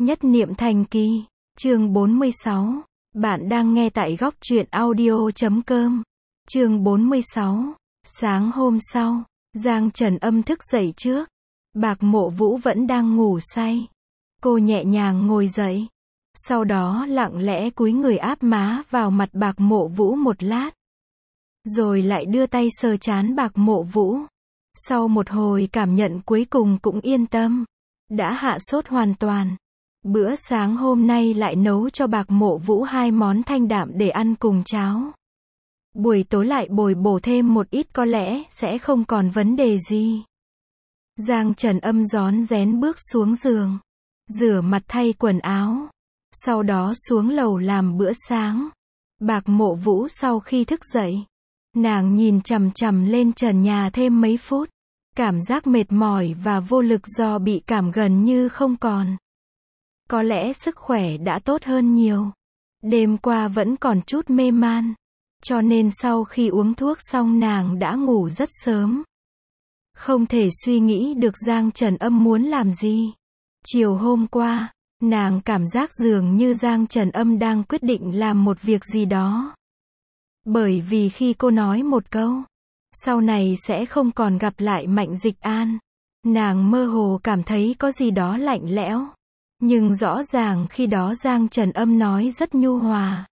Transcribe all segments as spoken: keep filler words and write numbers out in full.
Nhất niệm thành kỳ, chương bốn mươi sáu. Bạn đang nghe tại góc truyện audio chấm com. Chương bốn mươi sáu. Sáng hôm sau, Giang Trần Âm thức dậy trước. Bạc Mộ Vũ vẫn đang ngủ say. Cô nhẹ nhàng ngồi dậy. Sau đó lặng lẽ cúi người áp má vào mặt Bạc Mộ Vũ một lát. Rồi lại đưa tay sờ trán Bạc Mộ Vũ. Sau một hồi cảm nhận cuối cùng cũng yên tâm. Đã hạ sốt hoàn toàn. Bữa sáng hôm nay lại nấu cho Bạc Mộ Vũ hai món thanh đạm để ăn cùng cháo. Buổi tối lại bồi bổ thêm một ít, có lẽ sẽ không còn vấn đề gì. Giang Trần Âm rón rén bước xuống giường. Rửa mặt thay quần áo. Sau đó xuống lầu làm bữa sáng. Bạc Mộ Vũ sau khi thức dậy. Nàng nhìn chằm chằm lên trần nhà thêm mấy phút. Cảm giác mệt mỏi và vô lực do bị cảm gần như không còn. Có lẽ sức khỏe đã tốt hơn nhiều. Đêm qua vẫn còn chút mê man. Cho nên sau khi uống thuốc xong nàng đã ngủ rất sớm. Không thể suy nghĩ được Giang Trần Âm muốn làm gì. Chiều hôm qua, nàng cảm giác dường như Giang Trần Âm đang quyết định làm một việc gì đó. Bởi vì khi cô nói một câu, sau này sẽ không còn gặp lại Mạnh Dịch An, nàng mơ hồ cảm thấy có gì đó lạnh lẽo. Nhưng rõ ràng khi đó Giang Trần Âm nói rất nhu hòa.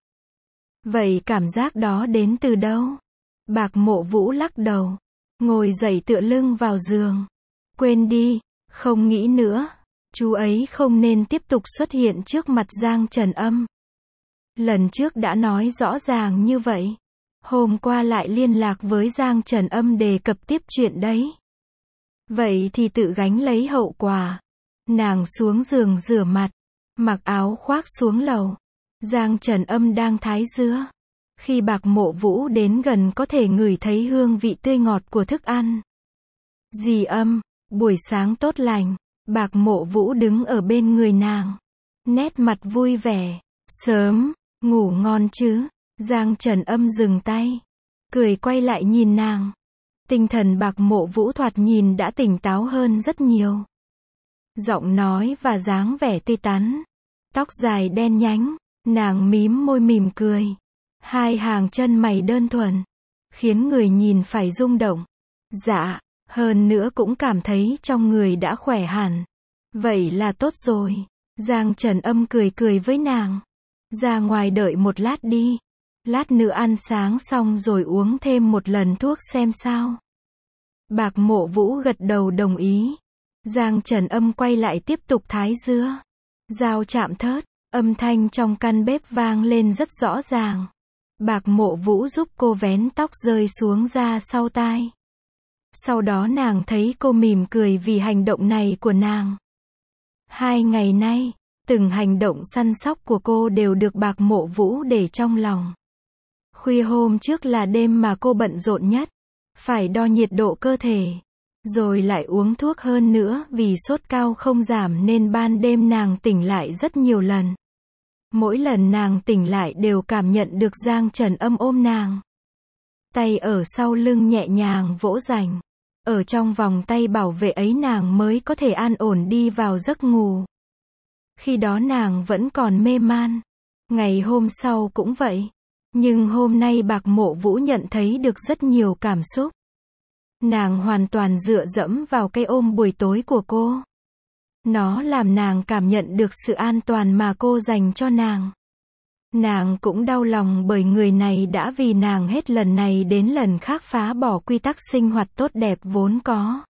Vậy cảm giác đó đến từ đâu? Bạc Mộ Vũ lắc đầu, ngồi dậy tựa lưng vào giường. Quên đi, không nghĩ nữa. Chú ấy không nên tiếp tục xuất hiện trước mặt Giang Trần Âm. Lần trước đã nói rõ ràng như vậy. Hôm qua lại liên lạc với Giang Trần Âm đề cập tiếp chuyện đấy. Vậy thì tự gánh lấy hậu quả. Nàng xuống giường rửa mặt, mặc áo khoác xuống lầu. Giang Trần Âm đang thái dứa. Khi Bạc Mộ Vũ đến gần có thể ngửi thấy hương vị tươi ngọt của thức ăn. Dì Âm, buổi sáng tốt lành. Bạc Mộ Vũ đứng ở bên người nàng. Nét mặt vui vẻ. Sớm, ngủ ngon chứ? Giang Trần Âm dừng tay. Cười quay lại nhìn nàng. Tinh thần Bạc Mộ Vũ thoạt nhìn đã tỉnh táo hơn rất nhiều. Giọng nói và dáng vẻ tươi tắn. Tóc dài đen nhánh. Nàng mím môi mỉm cười. Hai hàng chân mày đơn thuần. Khiến người nhìn phải rung động. Dạ, hơn nữa cũng cảm thấy trong người đã khỏe hẳn. Vậy là tốt rồi. Giang Trần Âm cười cười với nàng. Ra ngoài đợi một lát đi. Lát nữa ăn sáng xong rồi uống thêm một lần thuốc xem sao. Bạc Mộ Vũ gật đầu đồng ý. Giang Trần Âm quay lại tiếp tục thái dứa. Dao chạm thớt, âm thanh trong căn bếp vang lên rất rõ ràng. Bạc Mộ Vũ giúp cô vén tóc rơi xuống ra sau tai. Sau đó nàng thấy cô mỉm cười vì hành động này của nàng. Hai ngày nay, từng hành động săn sóc của cô đều được Bạc Mộ Vũ để trong lòng. Khuya hôm trước là đêm mà cô bận rộn nhất. Phải đo nhiệt độ cơ thể. Rồi lại uống thuốc, hơn nữa vì sốt cao không giảm nên ban đêm nàng tỉnh lại rất nhiều lần. Mỗi lần nàng tỉnh lại đều cảm nhận được Giang Trần Âm ôm nàng. Tay ở sau lưng nhẹ nhàng vỗ dành. Ở trong vòng tay bảo vệ ấy nàng mới có thể an ổn đi vào giấc ngủ. Khi đó nàng vẫn còn mê man. Ngày hôm sau cũng vậy. Nhưng hôm nay Bạc Mộ Vũ nhận thấy được rất nhiều cảm xúc. Nàng hoàn toàn dựa dẫm vào cái ôm buổi tối của cô. Nó làm nàng cảm nhận được sự an toàn mà cô dành cho nàng. Nàng cũng đau lòng bởi người này đã vì nàng hết lần này đến lần khác phá bỏ quy tắc sinh hoạt tốt đẹp vốn có.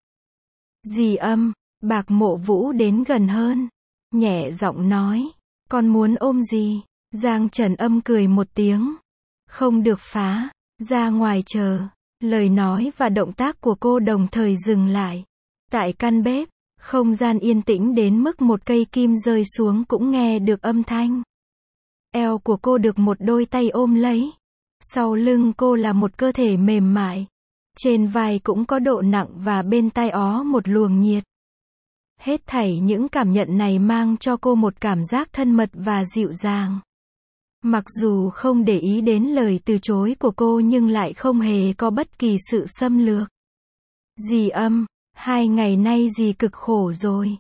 Dì Âm, Bạc Mộ Vũ đến gần hơn. Nhẹ giọng nói. Con muốn ôm gì? Giang Trần Âm cười một tiếng. Không được phá. Ra ngoài chờ. Lời nói và động tác của cô đồng thời dừng lại. Tại căn bếp, không gian yên tĩnh đến mức một cây kim rơi xuống cũng nghe được âm thanh. Eo của cô được một đôi tay ôm lấy. Sau lưng cô là một cơ thể mềm mại. Trên vai cũng có độ nặng và bên tai ó một luồng nhiệt. Hết thảy những cảm nhận này mang cho cô một cảm giác thân mật và dịu dàng. Mặc dù không để ý đến lời từ chối của cô nhưng lại không hề có bất kỳ sự xâm lược. Dì Âm, hai ngày nay dì cực khổ rồi.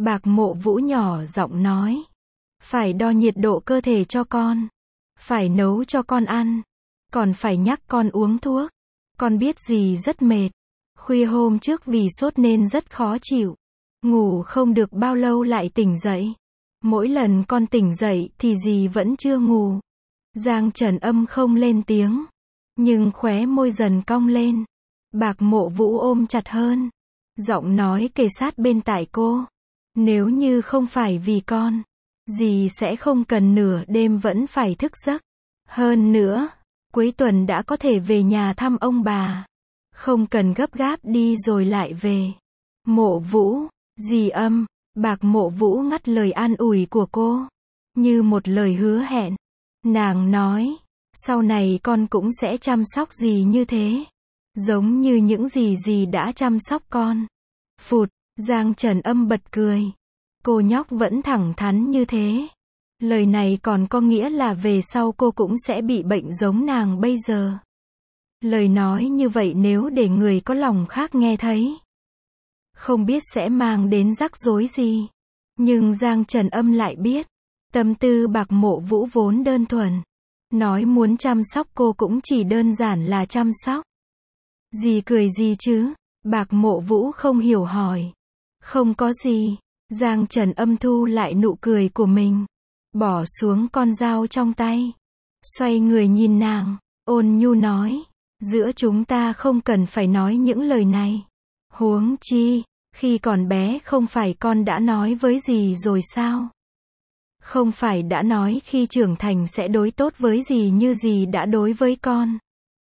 Bạc Mộ Vũ nhỏ giọng nói. Phải đo nhiệt độ cơ thể cho con. Phải nấu cho con ăn. Còn phải nhắc con uống thuốc. Con biết dì rất mệt. Khuya hôm trước vì sốt nên rất khó chịu. Ngủ không được bao lâu lại tỉnh dậy. Mỗi lần con tỉnh dậy thì dì vẫn chưa ngủ. Giang Trần Âm không lên tiếng. Nhưng khóe môi dần cong lên. Bạc Mộ Vũ ôm chặt hơn. Giọng nói kề sát bên tai cô. Nếu như không phải vì con, dì sẽ không cần nửa đêm vẫn phải thức giấc. Hơn nữa, cuối tuần đã có thể về nhà thăm ông bà. Không cần gấp gáp đi rồi lại về. Mộ Vũ, dì Âm, Bạc Mộ Vũ ngắt lời an ủi của cô. Như một lời hứa hẹn. Nàng nói, sau này con cũng sẽ chăm sóc dì như thế. Giống như những gì dì đã chăm sóc con. Phụt, Giang Trần Âm bật cười. Cô nhóc vẫn thẳng thắn như thế. Lời này còn có nghĩa là về sau cô cũng sẽ bị bệnh giống nàng bây giờ. Lời nói như vậy nếu để người có lòng khác nghe thấy, không biết sẽ mang đến rắc rối gì. Nhưng Giang Trần Âm lại biết, tâm tư Bạc Mộ Vũ vốn đơn thuần. Nói muốn chăm sóc cô cũng chỉ đơn giản là chăm sóc. Dì cười gì chứ? Bạc Mộ Vũ không hiểu hỏi. Không có gì. Giang Trần Âm thu lại nụ cười của mình. Bỏ xuống con dao trong tay. Xoay người nhìn nàng. Ôn nhu nói. Giữa chúng ta không cần phải nói những lời này. Huống chi, khi còn bé không phải con đã nói với dì rồi sao? Không phải đã nói khi trưởng thành sẽ đối tốt với dì như dì đã đối với con.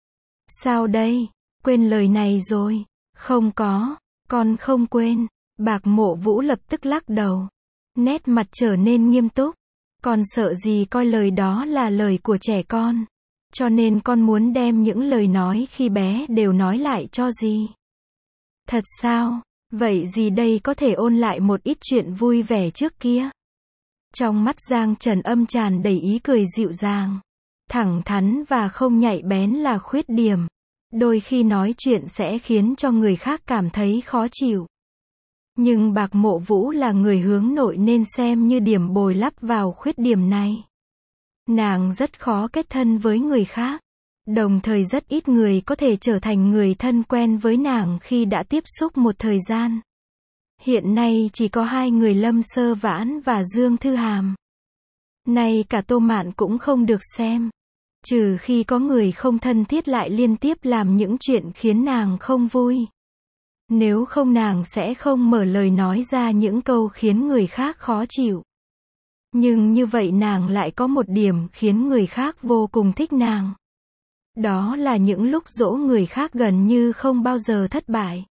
Sao đây? Quên lời này rồi. Không có, con không quên. Bạc Mộ Vũ lập tức lắc đầu. Nét mặt trở nên nghiêm túc. Con sợ gì coi lời đó là lời của trẻ con. Cho nên con muốn đem những lời nói khi bé đều nói lại cho dì. Thật sao? Vậy dì đây có thể ôn lại một ít chuyện vui vẻ trước kia. Trong mắt Giang Trần Âm tràn đầy ý cười dịu dàng. Thẳng thắn và không nhạy bén là khuyết điểm. Đôi khi nói chuyện sẽ khiến cho người khác cảm thấy khó chịu. Nhưng Bạc Mộ Vũ là người hướng nội nên xem như điểm bồi đắp vào khuyết điểm này. Nàng rất khó kết thân với người khác. Đồng thời rất ít người có thể trở thành người thân quen với nàng khi đã tiếp xúc một thời gian. Hiện nay chỉ có hai người Lâm Sơ Vãn và Dương Thư Hàm. Nay cả Tô Mạn cũng không được xem. Trừ khi có người không thân thiết lại liên tiếp làm những chuyện khiến nàng không vui. Nếu không nàng sẽ không mở lời nói ra những câu khiến người khác khó chịu. Nhưng như vậy nàng lại có một điểm khiến người khác vô cùng thích nàng. Đó là những lúc dỗ người khác gần như không bao giờ thất bại.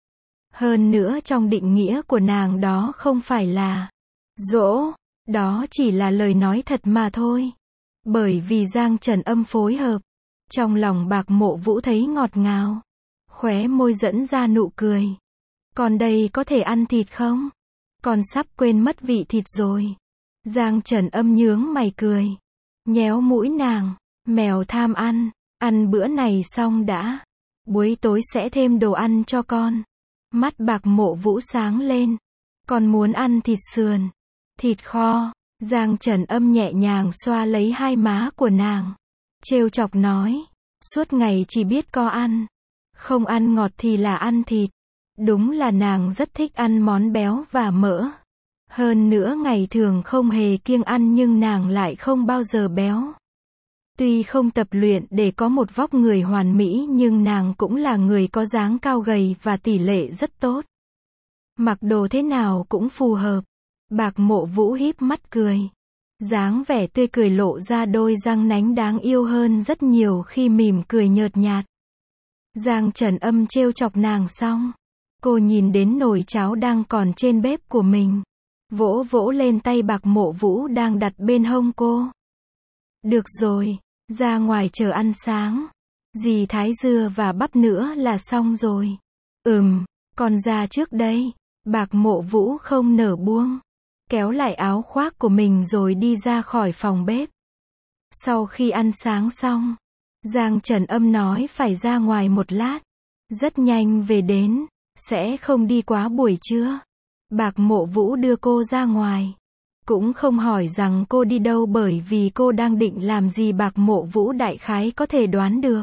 Hơn nữa trong định nghĩa của nàng đó không phải là dỗ, đó chỉ là lời nói thật mà thôi. Bởi vì Giang Trần Âm phối hợp, trong lòng Bạc Mộ Vũ thấy ngọt ngào. Khóe môi dẫn ra nụ cười. Còn đây có thể ăn thịt không? Con sắp quên mất vị thịt rồi. Giang Trần Âm nhướng mày cười. Nhéo mũi nàng. Mèo tham ăn. Ăn bữa này xong đã. Buổi tối sẽ thêm đồ ăn cho con. Mắt Bạc Mộ Vũ sáng lên. Con muốn ăn thịt sườn. Thịt kho. Giang Trần Âm nhẹ nhàng xoa lấy hai má của nàng. Trêu chọc nói. Suốt ngày chỉ biết co ăn. Không ăn ngọt thì là ăn thịt. Đúng là nàng rất thích ăn món béo và mỡ. Hơn nữa ngày thường không hề kiêng ăn nhưng nàng lại không bao giờ béo. Tuy không tập luyện để có một vóc người hoàn mỹ nhưng nàng cũng là người có dáng cao gầy và tỷ lệ rất tốt. Mặc đồ thế nào cũng phù hợp. Bạc Mộ Vũ híp mắt cười. Dáng vẻ tươi cười lộ ra đôi răng nánh đáng yêu hơn rất nhiều khi mỉm cười nhợt nhạt. Giang Trần Âm trêu chọc nàng xong. Cô nhìn đến nồi cháo đang còn trên bếp của mình. Vỗ vỗ lên tay Bạc Mộ Vũ đang đặt bên hông cô. Được rồi, ra ngoài chờ ăn sáng. Dì thái dưa và bắp nữa là xong rồi. Ừm, con ra trước đây. Bạc Mộ Vũ không nở buông. Kéo lại áo khoác của mình rồi đi ra khỏi phòng bếp. Sau khi ăn sáng xong, Giang Trần Âm nói phải ra ngoài một lát. Rất nhanh về đến, sẽ không đi quá buổi trưa. Bạc Mộ Vũ đưa cô ra ngoài. Cũng không hỏi rằng cô đi đâu bởi vì cô đang định làm gì Bạc Mộ Vũ đại khái có thể đoán được.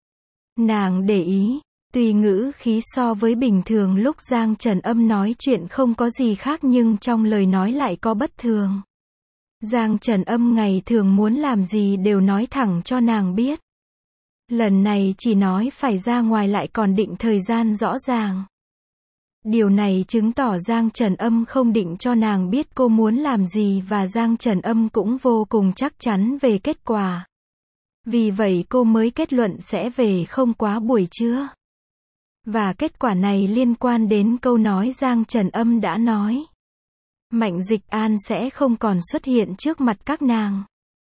Nàng để ý, tuy ngữ khí so với bình thường lúc Giang Trần Âm nói chuyện không có gì khác nhưng trong lời nói lại có bất thường. Giang Trần Âm ngày thường muốn làm gì đều nói thẳng cho nàng biết. Lần này chỉ nói phải ra ngoài lại còn định thời gian rõ ràng. Điều này chứng tỏ Giang Trần Âm không định cho nàng biết cô muốn làm gì và Giang Trần Âm cũng vô cùng chắc chắn về kết quả. Vì vậy cô mới kết luận sẽ về không quá buổi trưa. Và kết quả này liên quan đến câu nói Giang Trần Âm đã nói. Mạnh Dịch An sẽ không còn xuất hiện trước mặt các nàng.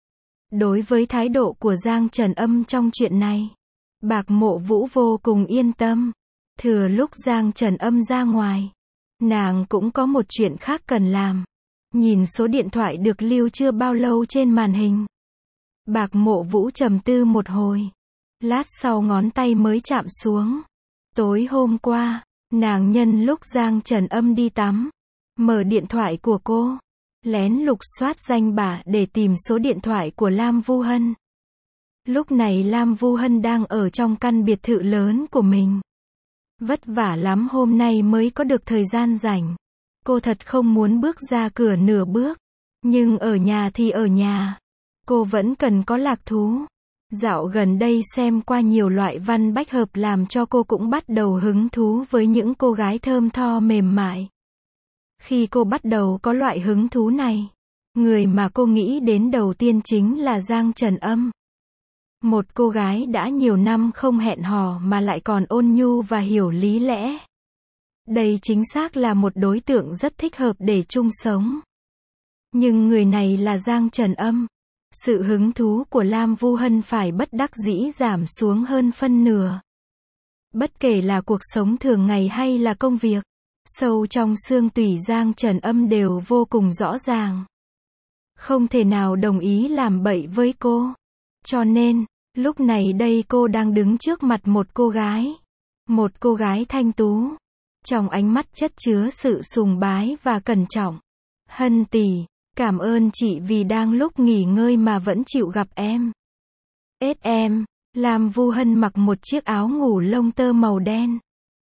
Đối với thái độ của Giang Trần Âm trong chuyện này, Bạc Mộ Vũ vô cùng yên tâm. Thừa lúc Giang Trần Âm ra ngoài, nàng cũng có một chuyện khác cần làm. Nhìn số điện thoại được lưu chưa bao lâu trên màn hình. Bạc Mộ Vũ trầm tư một hồi. Lát sau ngón tay mới chạm xuống. Tối hôm qua, nàng nhân lúc Giang Trần Âm đi tắm, mở điện thoại của cô, lén lục soát danh bạ để tìm số điện thoại của Lam Vu Hân. Lúc này Lam Vu Hân đang ở trong căn biệt thự lớn của mình. Vất vả lắm hôm nay mới có được thời gian rảnh. Cô thật không muốn bước ra cửa nửa bước. Nhưng ở nhà thì ở nhà. Cô vẫn cần có lạc thú. Dạo gần đây xem qua nhiều loại văn bách hợp làm cho cô cũng bắt đầu hứng thú với những cô gái thơm tho mềm mại. Khi cô bắt đầu có loại hứng thú này, người mà cô nghĩ đến đầu tiên chính là Giang Trần Âm. Một cô gái đã nhiều năm không hẹn hò mà lại còn ôn nhu và hiểu lý lẽ. Đây chính xác là một đối tượng rất thích hợp để chung sống. Nhưng người này là Giang Trần Âm. Sự hứng thú của Lam Vu Hân phải bất đắc dĩ giảm xuống hơn phân nửa. Bất kể là cuộc sống thường ngày hay là công việc, sâu trong xương tủy Giang Trần Âm đều vô cùng rõ ràng. Không thể nào đồng ý làm bậy với cô. Cho nên, lúc này đây cô đang đứng trước mặt một cô gái. Một cô gái thanh tú. Trong ánh mắt chất chứa sự sùng bái và cẩn trọng. Hân tỷ, cảm ơn chị vì đang lúc nghỉ ngơi mà vẫn chịu gặp em. Ết em, Lam Vu Hân mặc một chiếc áo ngủ lông tơ màu đen.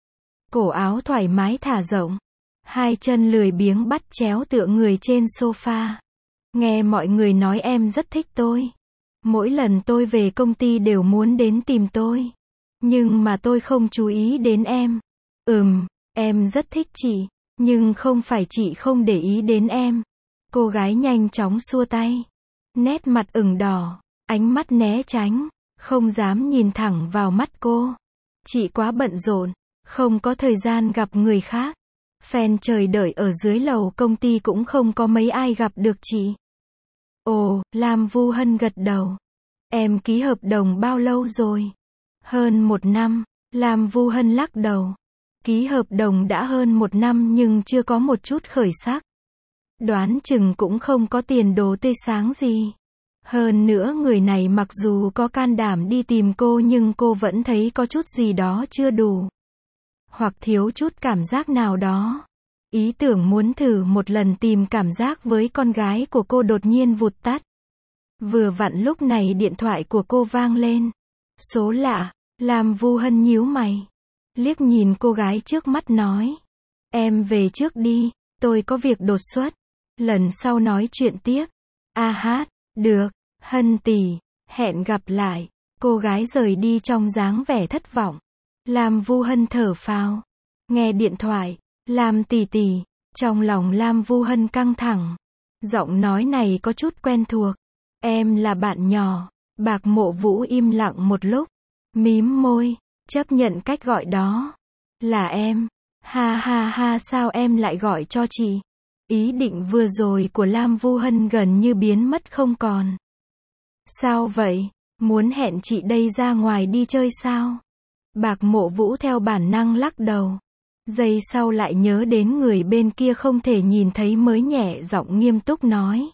Cổ áo thoải mái thả rộng. Hai chân lười biếng bắt chéo tựa người trên sofa. Nghe mọi người nói em rất thích tôi. Mỗi lần tôi về công ty đều muốn đến tìm tôi. Nhưng mà tôi không chú ý đến em. Ừm, em rất thích chị. Nhưng không phải chị không để ý đến em. Cô gái nhanh chóng xua tay. Nét mặt ửng đỏ. Ánh mắt né tránh. Không dám nhìn thẳng vào mắt cô. Chị quá bận rộn. Không có thời gian gặp người khác. Fan chờ đợi ở dưới lầu công ty cũng không có mấy ai gặp được chị. Ồ, Lam Vu Hân gật đầu. Em ký hợp đồng bao lâu rồi? Hơn một năm. Lam Vu Hân lắc đầu. Ký hợp đồng đã hơn một năm nhưng chưa có một chút khởi sắc. Đoán chừng cũng không có tiền đồ tươi sáng gì. Hơn nữa người này mặc dù có can đảm đi tìm cô nhưng cô vẫn thấy có chút gì đó chưa đủ. Hoặc thiếu chút cảm giác nào đó. Ý tưởng muốn thử một lần tìm cảm giác với con gái của cô đột nhiên vụt tắt. Vừa vặn lúc này điện thoại của cô vang lên. Số lạ. Lam Vu Hân nhíu mày. Liếc nhìn cô gái trước mắt nói. Em về trước đi. Tôi có việc đột xuất. Lần sau nói chuyện tiếp. A hát. Được. Hân tỷ. Hẹn gặp lại. Cô gái rời đi trong dáng vẻ thất vọng. Lam Vu Hân thở phào. Nghe điện thoại. Lam tỷ tỷ. Trong lòng Lam Vu Hân căng thẳng. Giọng nói này có chút quen thuộc. Em là bạn nhỏ. Bạc Mộ Vũ im lặng một lúc. Mím môi. Chấp nhận cách gọi đó. Là em. Ha ha ha sao em lại gọi cho chị? Ý định vừa rồi của Lam Vu Hân gần như biến mất không còn. Sao vậy? Muốn hẹn chị đây ra ngoài đi chơi sao? Bạc Mộ Vũ theo bản năng lắc đầu. Giây sau lại nhớ đến người bên kia không thể nhìn thấy mới nhẹ giọng nghiêm túc nói.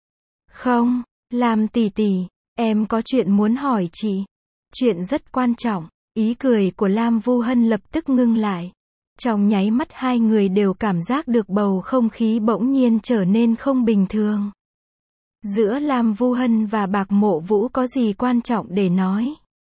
Không, Lam tỷ tỷ, em có chuyện muốn hỏi chị. Chuyện rất quan trọng. Ý cười của Lam Vu Hân lập tức ngưng lại. Trong nháy mắt hai người đều cảm giác được bầu không khí bỗng nhiên trở nên không bình thường. Giữa Lam Vu Hân và Bạc Mộ Vũ có gì quan trọng để nói?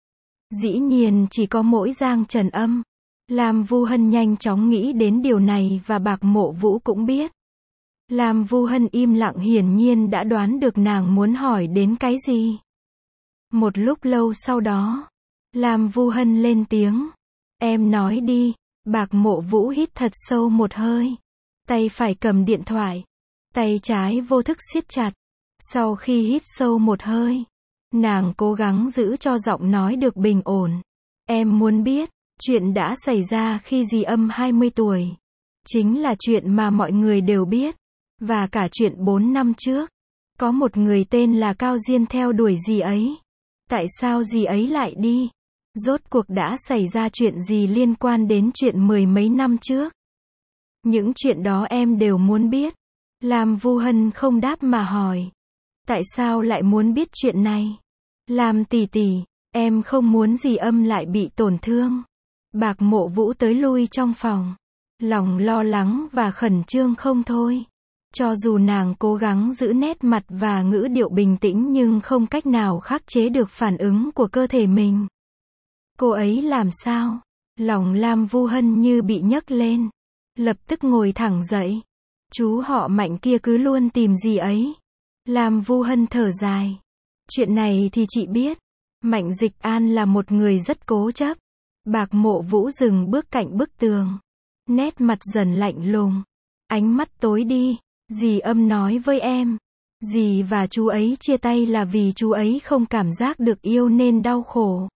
Dĩ nhiên chỉ có mỗi Giang Trần Âm. Lam Vu Hân nhanh chóng nghĩ đến điều này và Bạc Mộ Vũ cũng biết. Lam Vu Hân im lặng hiển nhiên đã đoán được nàng muốn hỏi đến cái gì. Một lúc lâu sau đó, Lam Vu Hân lên tiếng. Em nói đi. Bạc Mộ Vũ hít thật sâu một hơi. Tay phải cầm điện thoại. Tay trái vô thức siết chặt. Sau khi hít sâu một hơi, nàng cố gắng giữ cho giọng nói được bình ổn. Em muốn biết, chuyện đã xảy ra khi dì Âm hai mươi tuổi. Chính là chuyện mà mọi người đều biết. Và cả chuyện bốn năm trước. Có một người tên là Cao Diên theo đuổi dì ấy. Tại sao dì ấy lại đi? Rốt cuộc đã xảy ra chuyện gì liên quan đến chuyện mười mấy năm trước? Những chuyện đó em đều muốn biết. Lam Vu Hân không đáp mà hỏi. Tại sao lại muốn biết chuyện này? Lam tỷ tỷ, em không muốn dì Âm lại bị tổn thương. Bạc Mộ Vũ tới lui trong phòng. Lòng lo lắng và khẩn trương không thôi. Cho dù nàng cố gắng giữ nét mặt và ngữ điệu bình tĩnh nhưng không cách nào khắc chế được phản ứng của cơ thể mình. Cô ấy làm sao? Lòng Lam Vu Hân như bị nhấc lên. Lập tức ngồi thẳng dậy. Chú họ Mạnh kia cứ luôn tìm gì ấy. Lam Vu Hân thở dài. Chuyện này thì chị biết. Mạnh Dịch An là một người rất cố chấp. Bạc Mộ Vũ dừng bước cạnh bức tường. Nét mặt dần lạnh lùng. Ánh mắt tối đi. Dì Âm nói với em. Dì và chú ấy chia tay là vì chú ấy không cảm giác được yêu nên đau khổ.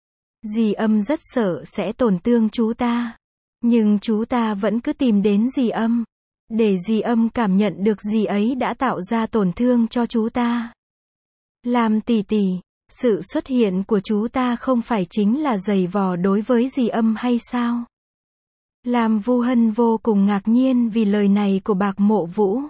Dì Âm rất sợ sẽ tổn thương chú ta. Nhưng chú ta vẫn cứ tìm đến dì Âm. Để dì Âm cảm nhận được dì ấy đã tạo ra tổn thương cho chú ta. Lam tỷ tỷ, sự xuất hiện của chú ta không phải chính là giày vò đối với dì Âm hay sao? Lam Vu Hân vô cùng ngạc nhiên vì lời này của Bạc Mộ Vũ.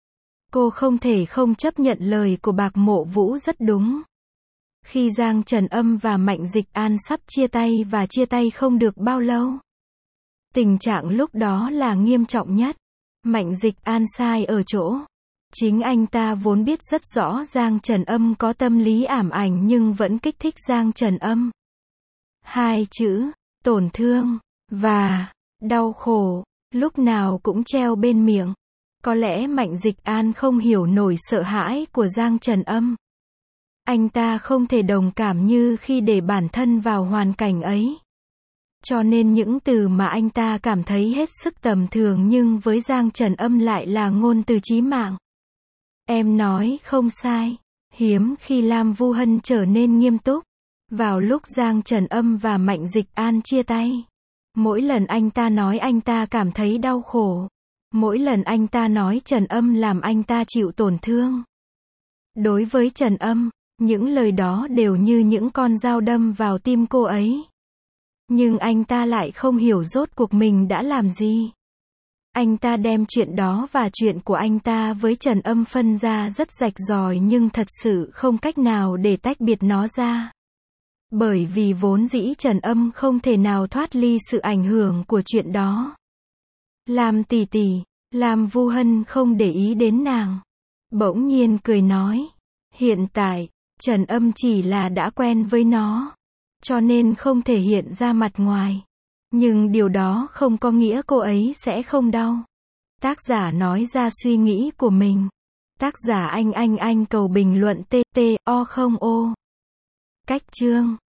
Cô không thể không chấp nhận lời của Bạc Mộ Vũ rất đúng. Khi Giang Trần Âm và Mạnh Dịch An sắp chia tay và chia tay không được bao lâu. Tình trạng lúc đó là nghiêm trọng nhất. Mạnh Dịch An sai ở chỗ. Chính anh ta vốn biết rất rõ Giang Trần Âm có tâm lý ảm ảnh nhưng vẫn kích thích Giang Trần Âm. Hai chữ, tổn thương, và đau khổ, lúc nào cũng treo bên miệng. Có lẽ Mạnh Dịch An không hiểu nổi sợ hãi của Giang Trần Âm. Anh ta không thể đồng cảm như khi để bản thân vào hoàn cảnh ấy. Cho nên những từ mà anh ta cảm thấy hết sức tầm thường nhưng với Giang Trần Âm lại là ngôn từ chí mạng. Em nói không sai. Hiếm khi Lam Vu Hân trở nên nghiêm túc. Vào lúc Giang Trần Âm và Mạnh Dịch An chia tay. Mỗi lần anh ta nói anh ta cảm thấy đau khổ. Mỗi lần anh ta nói Trần Âm làm anh ta chịu tổn thương. Đối với Trần Âm, những lời đó đều như những con dao đâm vào tim cô ấy. Nhưng anh ta lại không hiểu rốt cuộc mình đã làm gì. Anh ta đem chuyện đó và chuyện của anh ta với Trần Âm phân ra rất rạch ròi nhưng thật sự không cách nào để tách biệt nó ra. Bởi vì vốn dĩ Trần Âm không thể nào thoát ly sự ảnh hưởng của chuyện đó. Lam tỷ tỷ, Lam Vu Hân không để ý đến nàng. Bỗng nhiên cười nói. Hiện tại, Trần Âm chỉ là đã quen với nó. Cho nên không thể hiện ra mặt ngoài. Nhưng điều đó không có nghĩa cô ấy sẽ không đau. Tác giả nói ra suy nghĩ của mình. Tác giả anh anh anh cầu bình luận tê tê o không ô. Cách chương